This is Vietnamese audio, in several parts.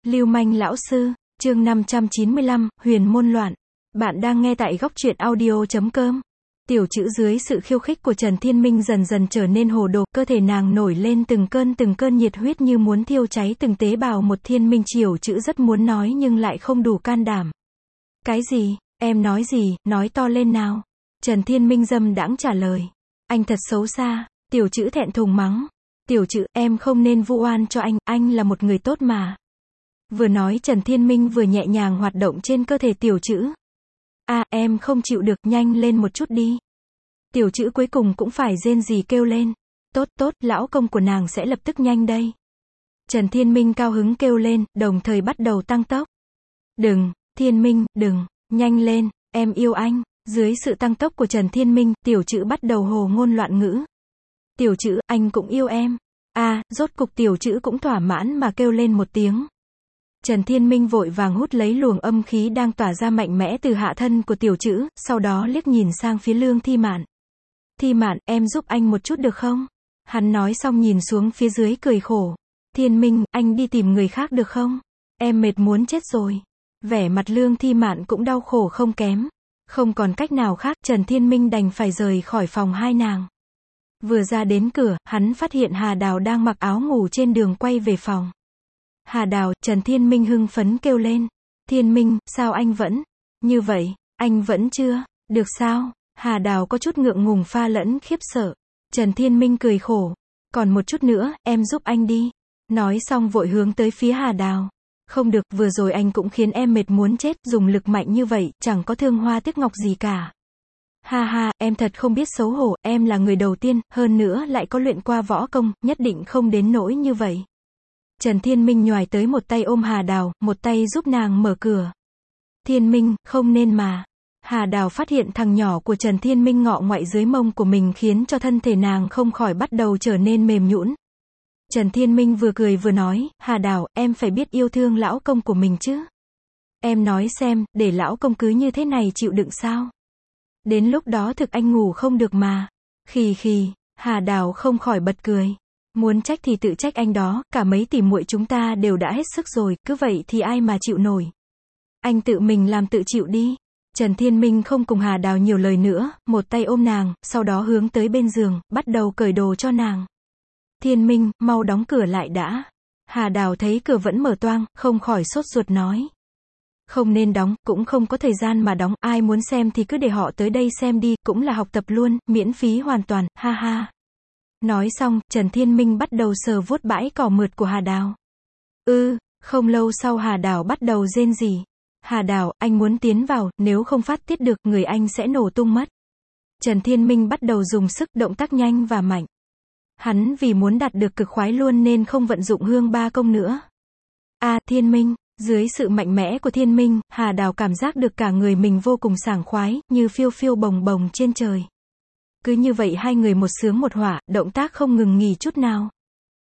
Lưu manh lão sư, chương 595, huyền môn loạn. Bạn đang nghe tại góc truyện audio.com. Tiểu Trữ dưới sự khiêu khích của Trần Thiên Minh dần dần trở nên hồ đồ, cơ thể nàng nổi lên từng cơn nhiệt huyết như muốn thiêu cháy từng tế bào một. Thiên Minh Tiểu Trữ rất muốn nói nhưng lại không đủ can đảm. Cái gì, em nói gì, nói to lên nào. Trần Thiên Minh dâm đãng trả lời. Anh thật xấu xa. Tiểu Trữ thẹn thùng mắng. Tiểu Trữ, em không nên vu oan cho anh là một người tốt mà. Vừa nói Trần Thiên Minh vừa nhẹ nhàng hoạt động trên cơ thể Tiểu Trữ. Em không chịu được, nhanh lên một chút đi. Tiểu Trữ cuối cùng cũng phải rên rỉ kêu lên. Tốt, lão công của nàng sẽ lập tức nhanh đây. Trần Thiên Minh cao hứng kêu lên, đồng thời bắt đầu tăng tốc. Đừng, Thiên Minh, đừng, nhanh lên, em yêu anh. Dưới sự tăng tốc của Trần Thiên Minh, Tiểu Trữ bắt đầu hồ ngôn loạn ngữ. Tiểu Trữ, anh cũng yêu em. Rốt cục Tiểu Trữ cũng thỏa mãn mà kêu lên một tiếng. Trần Thiên Minh vội vàng hút lấy luồng âm khí đang tỏa ra mạnh mẽ từ hạ thân của Tiểu Trữ, sau đó liếc nhìn sang phía Lương Thi Mạn. Thi Mạn, em giúp anh một chút được không? Hắn nói xong nhìn xuống phía dưới cười khổ. Thiên Minh, anh đi tìm người khác được không? Em mệt muốn chết rồi. Vẻ mặt Lương Thi Mạn cũng đau khổ không kém. Không còn cách nào khác, Trần Thiên Minh đành phải rời khỏi phòng hai nàng. Vừa ra đến cửa, hắn phát hiện Hà Đào đang mặc áo ngủ trên đường quay về phòng. Hà Đào, Trần Thiên Minh hưng phấn kêu lên. Thiên Minh, sao anh vẫn như vậy, anh vẫn chưa được sao? Hà Đào có chút ngượng ngùng pha lẫn khiếp sợ. Trần Thiên Minh cười khổ. Còn một chút nữa, em giúp anh đi. Nói xong vội hướng tới phía Hà Đào. Không được, vừa rồi anh cũng khiến em mệt muốn chết, dùng lực mạnh như vậy, chẳng có thương hoa tiếc ngọc gì cả. Ha, em thật không biết xấu hổ, em là người đầu tiên, hơn nữa lại có luyện qua võ công, nhất định không đến nỗi như vậy. Trần Thiên Minh nhoài tới một tay ôm Hà Đào, một tay giúp nàng mở cửa. Thiên Minh, không nên mà. Hà Đào phát hiện thằng nhỏ của Trần Thiên Minh ngọ ngoại dưới mông của mình khiến cho thân thể nàng không khỏi bắt đầu trở nên mềm nhũn. Trần Thiên Minh vừa cười vừa nói, Hà Đào, em phải biết yêu thương lão công của mình chứ. Em nói xem, để lão công cứ như thế này chịu đựng sao? Đến lúc đó thực anh ngủ không được mà. Khì, Hà Đào không khỏi bật cười. Muốn trách thì tự trách anh đó, cả mấy tỷ muội chúng ta đều đã hết sức rồi, cứ vậy thì ai mà chịu nổi. Anh tự mình làm tự chịu đi. Trần Thiên Minh không cùng Hà Đào nhiều lời nữa, một tay ôm nàng, sau đó hướng tới bên giường, bắt đầu cởi đồ cho nàng. Thiên Minh, mau đóng cửa lại đã. Hà Đào thấy cửa vẫn mở toang, không khỏi sốt ruột nói. Không nên đóng, cũng không có thời gian mà đóng, ai muốn xem thì cứ để họ tới đây xem đi, cũng là học tập luôn, miễn phí hoàn toàn, ha. Nói xong, Trần Thiên Minh bắt đầu sờ vuốt bãi cỏ mượt của Hà Đào. Không lâu sau Hà Đào bắt đầu rên rỉ. Hà Đào, anh muốn tiến vào, nếu không phát tiết được, người anh sẽ nổ tung mất. Trần Thiên Minh bắt đầu dùng sức, động tác nhanh và mạnh. Hắn vì muốn đạt được cực khoái luôn nên không vận dụng hương ba công nữa. Thiên Minh, dưới sự mạnh mẽ của Thiên Minh, Hà Đào cảm giác được cả người mình vô cùng sảng khoái, như phiêu phiêu bồng bồng trên trời. Cứ như vậy hai người một sướng một hỏa, động tác không ngừng nghỉ chút nào.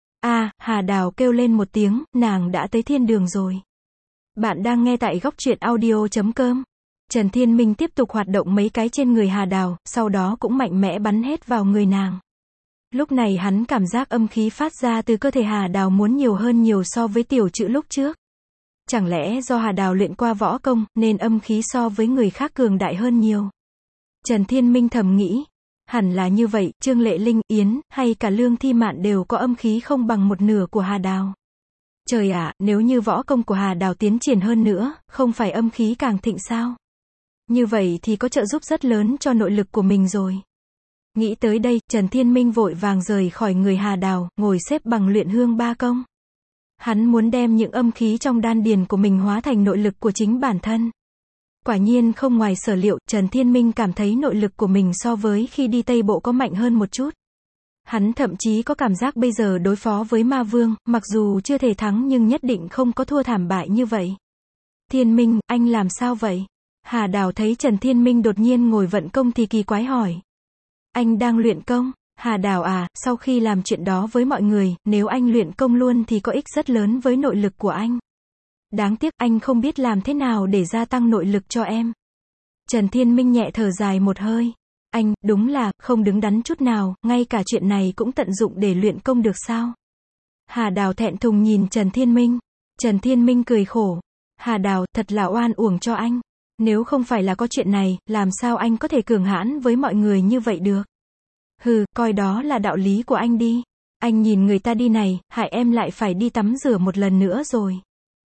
Hà Đào kêu lên một tiếng, nàng đã tới thiên đường rồi. Bạn đang nghe tại góc truyện audio.com. Trần Thiên Minh tiếp tục hoạt động mấy cái trên người Hà Đào, sau đó cũng mạnh mẽ bắn hết vào người nàng. Lúc này hắn cảm giác âm khí phát ra từ cơ thể Hà Đào muốn nhiều hơn nhiều so với Tiểu Trữ lúc trước. Chẳng lẽ do Hà Đào luyện qua võ công, nên âm khí so với người khác cường đại hơn nhiều. Trần Thiên Minh thầm nghĩ. Hẳn là như vậy, Trương Lệ Linh, Yến, hay cả Lương Thi Mạn đều có âm khí không bằng một nửa của Hà Đào. Trời ạ, nếu như võ công của Hà Đào tiến triển hơn nữa, không phải âm khí càng thịnh sao? Như vậy thì có trợ giúp rất lớn cho nội lực của mình rồi. Nghĩ tới đây, Trần Thiên Minh vội vàng rời khỏi người Hà Đào, ngồi xếp bằng luyện hương ba công. Hắn muốn đem những âm khí trong đan điền của mình hóa thành nội lực của chính bản thân. Quả nhiên không ngoài sở liệu, Trần Thiên Minh cảm thấy nội lực của mình so với khi đi Tây Bộ có mạnh hơn một chút. Hắn thậm chí có cảm giác bây giờ đối phó với ma vương, mặc dù chưa thể thắng nhưng nhất định không có thua thảm bại như vậy. Thiên Minh, anh làm sao vậy? Hà Đào thấy Trần Thiên Minh đột nhiên ngồi vận công thì kỳ quái hỏi. Anh đang luyện công? Hà Đào sau khi làm chuyện đó với mọi người, nếu anh luyện công luôn thì có ích rất lớn với nội lực của anh. Đáng tiếc anh không biết làm thế nào để gia tăng nội lực cho em. Trần Thiên Minh nhẹ thở dài một hơi. Anh, đúng là, không đứng đắn chút nào, ngay cả chuyện này cũng tận dụng để luyện công được sao? Hà Đào thẹn thùng nhìn Trần Thiên Minh. Trần Thiên Minh cười khổ. Hà Đào, thật là oan uổng cho anh. Nếu không phải là có chuyện này, làm sao anh có thể cường hãn với mọi người như vậy được? Hừ, coi đó là đạo lý của anh đi. Anh nhìn người ta đi này, hại em lại phải đi tắm rửa một lần nữa rồi.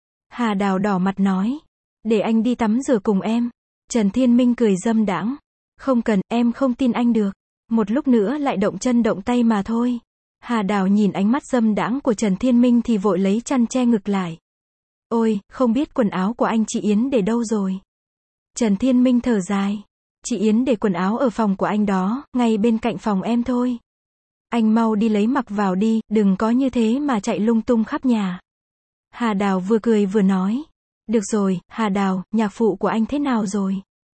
Hà Đào đỏ mặt nói. Để anh đi tắm rửa cùng em. Trần Thiên Minh cười dâm đãng. Không cần, em không tin anh được. Một lúc nữa lại động chân động tay mà thôi. Hà Đào nhìn ánh mắt dâm đãng của Trần Thiên Minh thì vội lấy chăn che ngực lại. Ôi, không biết quần áo của anh chị Yến để đâu rồi? Trần Thiên Minh thở dài. Chị Yến để quần áo ở phòng của anh đó, ngay bên cạnh phòng em thôi. Anh mau đi lấy mặc vào đi, đừng có như thế mà chạy lung tung khắp nhà. Hà Đào vừa cười vừa nói. Được rồi, Hà Đào, nhạc phụ của anh thế nào rồi?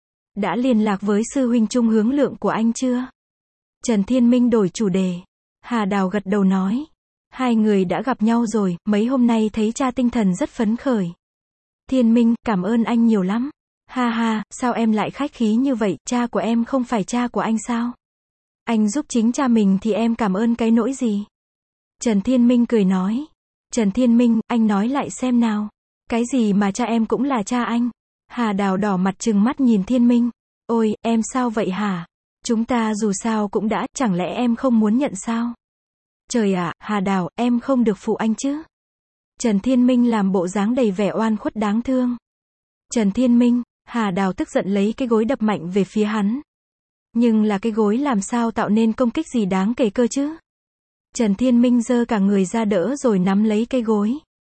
Đã liên lạc với sư huynh Trung Hướng Lượng của anh chưa? Trần Thiên Minh đổi chủ đề. Hà Đào gật đầu nói. Hai người đã gặp nhau rồi, mấy hôm nay thấy cha tinh thần rất phấn khởi. Thiên Minh, cảm ơn anh nhiều lắm. Ha ha, sao em lại khách khí như vậy, cha của em không phải cha của anh sao? Anh giúp chính cha mình thì em cảm ơn cái nỗi gì? Trần Thiên Minh cười nói. Trần Thiên Minh, anh nói lại xem nào. Cái gì mà cha em cũng là cha anh? Hà Đào đỏ mặt trừng mắt nhìn Thiên Minh. Ôi, em sao vậy hả? Chúng ta dù sao cũng đã, chẳng lẽ em không muốn nhận sao? Trời ạ, Hà Đào, em không được phụ anh chứ? Trần Thiên Minh làm bộ dáng đầy vẻ oan khuất đáng thương. Trần Thiên Minh, Hà Đào tức giận lấy cái gối đập mạnh về phía hắn. Nhưng là cái gối làm sao tạo nên công kích gì đáng kể cơ chứ? Trần Thiên Minh giơ cả người ra đỡ rồi nắm lấy cái gối.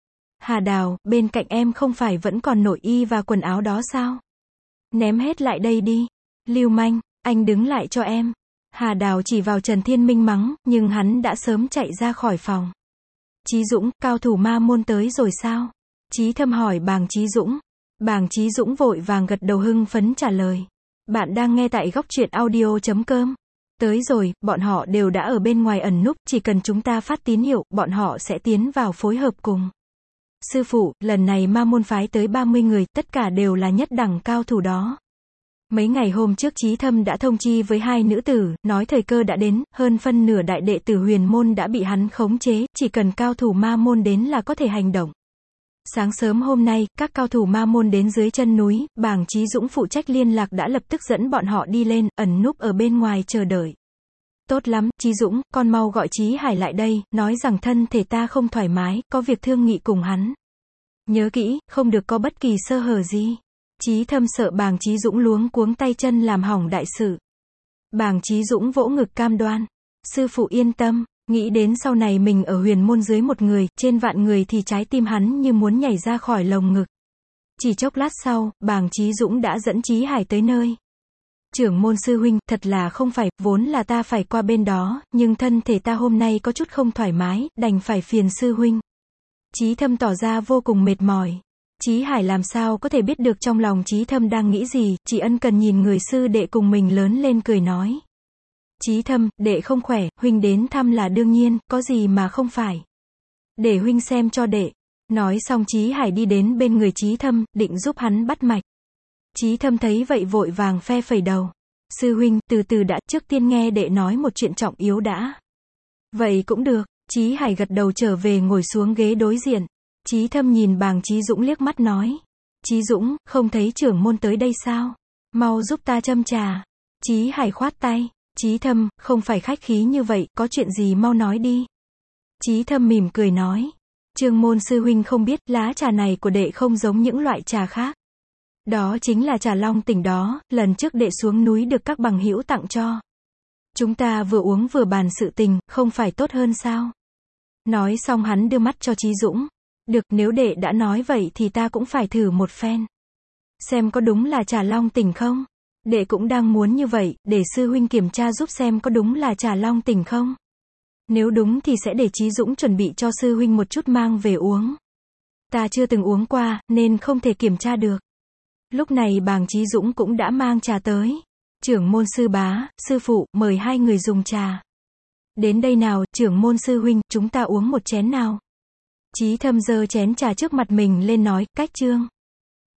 Hà Đào, bên cạnh em không phải vẫn còn nội y và quần áo đó sao? Ném hết lại đây đi. Lưu manh, anh đứng lại cho em. Hà Đào chỉ vào Trần Thiên Minh mắng, nhưng hắn đã sớm chạy ra khỏi phòng. Chí Dũng, cao thủ ma môn tới rồi sao? Chí Thâm hỏi Bàng Chí Dũng. Bàng Chí Dũng vội vàng gật đầu hưng phấn trả lời. Bạn đang nghe tại góc truyện audio.com. Tới rồi, bọn họ đều đã ở bên ngoài ẩn núp, chỉ cần chúng ta phát tín hiệu, bọn họ sẽ tiến vào phối hợp cùng. Sư phụ, lần này ma môn phái tới 30 người, tất cả đều là nhất đẳng cao thủ đó. Mấy ngày hôm trước Chí Thâm đã thông chi với hai nữ tử, nói thời cơ đã đến, hơn phân nửa đại đệ tử huyền môn đã bị hắn khống chế, chỉ cần cao thủ ma môn đến là có thể hành động. Sáng sớm hôm nay, các cao thủ ma môn đến dưới chân núi, Bàng Chí Dũng phụ trách liên lạc đã lập tức dẫn bọn họ đi lên, ẩn núp ở bên ngoài chờ đợi. Tốt lắm, Chí Dũng, con mau gọi Chí Hải lại đây, nói rằng thân thể ta không thoải mái, có việc thương nghị cùng hắn. Nhớ kỹ, không được có bất kỳ sơ hở gì. Chí Thâm sợ Bàng Chí Dũng luống cuống tay chân làm hỏng đại sự. Bàng Chí Dũng vỗ ngực cam đoan. Sư phụ yên tâm, nghĩ đến sau này mình ở huyền môn dưới một người, trên vạn người thì trái tim hắn như muốn nhảy ra khỏi lồng ngực. Chỉ chốc lát sau, Bàng Chí Dũng đã dẫn Chí Hải tới nơi. Trưởng môn sư huynh, thật là không phải, vốn là ta phải qua bên đó, nhưng thân thể ta hôm nay có chút không thoải mái, đành phải phiền sư huynh. Chí Thâm tỏ ra vô cùng mệt mỏi. Chí Hải làm sao có thể biết được trong lòng Chí Thâm đang nghĩ gì, chỉ ân cần nhìn người sư đệ cùng mình lớn lên cười nói. Chí Thâm, đệ không khỏe, huynh đến thăm là đương nhiên, có gì mà không phải. Để huynh xem cho đệ. Nói xong Chí Hải đi đến bên người Chí Thâm, định giúp hắn bắt mạch. Chí Thâm thấy vậy vội vàng phe phẩy đầu. Sư huynh, từ từ đã, trước tiên nghe đệ nói một chuyện trọng yếu đã. Vậy cũng được, Chí Hải gật đầu trở về ngồi xuống ghế đối diện. Chí Thâm nhìn Bàng Chí Dũng liếc mắt nói. Chí Dũng, không thấy trưởng môn tới đây sao? Mau giúp ta châm trà. Chí Hải khoát tay. Chí Thâm, không phải khách khí như vậy, có chuyện gì mau nói đi. Chí Thâm mỉm cười nói. Trường môn sư huynh không biết, lá trà này của đệ không giống những loại trà khác. Đó chính là trà long tỉnh đó, lần trước đệ xuống núi được các bằng hữu tặng cho. Chúng ta vừa uống vừa bàn sự tình, không phải tốt hơn sao? Nói xong hắn đưa mắt cho Chí Dũng. Được, nếu đệ đã nói vậy thì ta cũng phải thử một phen. Xem có đúng là trà long tỉnh không? Đệ cũng đang muốn như vậy, để sư huynh kiểm tra giúp xem có đúng là trà long tỉnh không? Nếu đúng thì sẽ để Chí Dũng chuẩn bị cho sư huynh một chút mang về uống. Ta chưa từng uống qua, nên không thể kiểm tra được. Lúc này Bàng Chí Dũng cũng đã mang trà tới. Trưởng môn sư bá, sư phụ, mời hai người dùng trà. Đến đây nào, trưởng môn sư huynh, chúng ta uống một chén nào. Chí Thâm giơ chén trà trước mặt mình lên nói, cách chương.